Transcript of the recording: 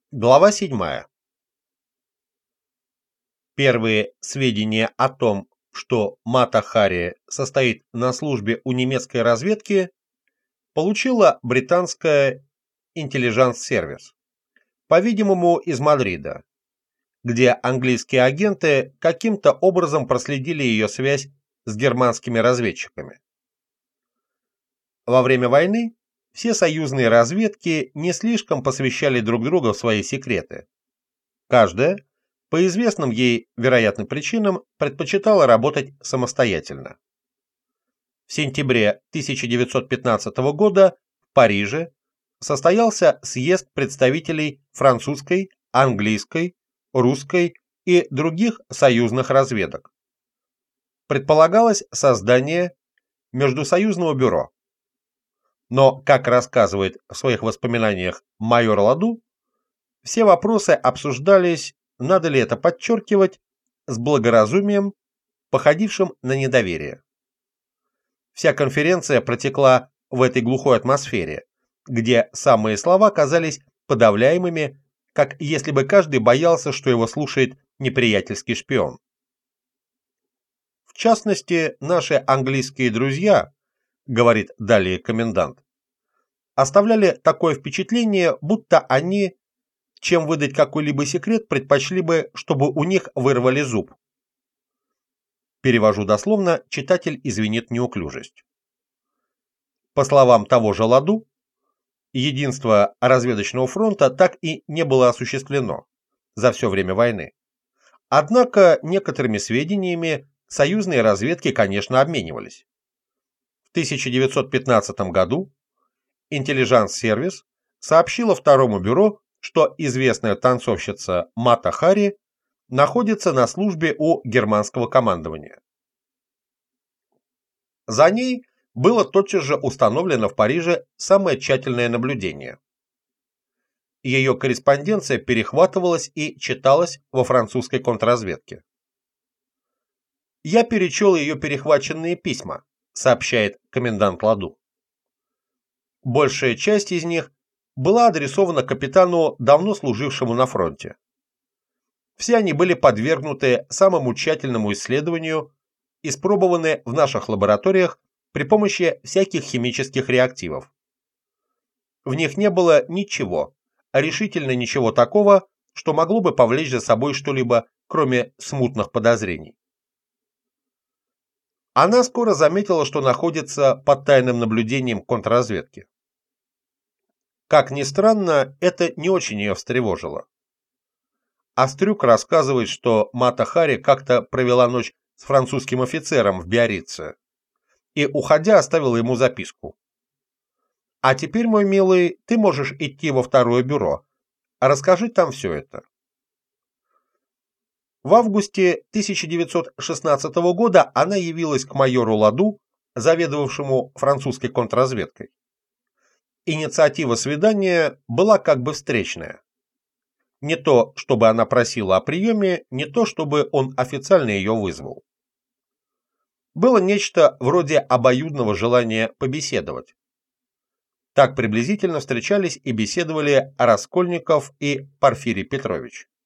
Глава 7. Первые сведения о том, что Мата Хари состоит на службе у немецкой разведки, получила британская Intelligence Service, по-видимому, из Мадрида, где английские агенты каким-то образом проследили ее связь с германскими разведчиками. Во время войны все союзные разведки не слишком посвящали друг друга в свои секреты. Каждая, по известным ей, вероятным причинам, предпочитала работать самостоятельно. В сентябре 1915 года в Париже состоялся съезд представителей французской, английской, русской и других союзных разведок. Предполагалось создание Междусоюзного бюро. Но, как рассказывает в своих воспоминаниях майор Ладу, все вопросы обсуждались, надо ли это подчеркивать, с благоразумием, походившим на недоверие. Вся конференция протекла в этой глухой атмосфере, где самые слова казались подавляемыми, как если бы каждый боялся, что его слушает неприятельский шпион. В частности, наши английские друзья, говорит далее комендант, оставляли такое впечатление, будто они, чем выдать какой-либо секрет, предпочли бы, чтобы у них вырвали зуб. Перевожу дословно, читатель извинит неуклюжесть. По словам того же Ладу, единство разведочного фронта так и не было осуществлено за все время войны. Однако некоторыми сведениями союзные разведки, конечно, обменивались. В 1915 году Intelligence Service сообщила второму бюро, что известная танцовщица Мата Хари находится на службе у германского командования. За ней было тотчас же установлено в Париже самое тщательное наблюдение. Ее корреспонденция перехватывалась и читалась во французской контрразведке. «Я перечел ее перехваченные письма», сообщает комендант Ладу. Большая часть из них была адресована капитану, давно служившему на фронте. Все они были подвергнуты самому тщательному исследованию, испробованы в наших лабораториях при помощи всяких химических реактивов. В них не было ничего, решительно ничего такого, что могло бы повлечь за собой что-либо, кроме смутных подозрений. Она скоро заметила, что находится под тайным наблюдением контрразведки. Как ни странно, это не очень ее встревожило. Острюк рассказывает, что Мата Хари как-то провела ночь с французским офицером в Биаррице и, уходя, оставила ему записку. «А теперь, мой милый, ты можешь идти во второе бюро. Расскажи там все это». В августе 1916 года она явилась к майору Ладу, заведовавшему французской контрразведкой. Инициатива свидания была как бы встречная. Не то, чтобы она просила о приеме, не то, чтобы он официально ее вызвал. Было нечто вроде обоюдного желания побеседовать. Так приблизительно встречались и беседовали Раскольников и Порфирий Петрович.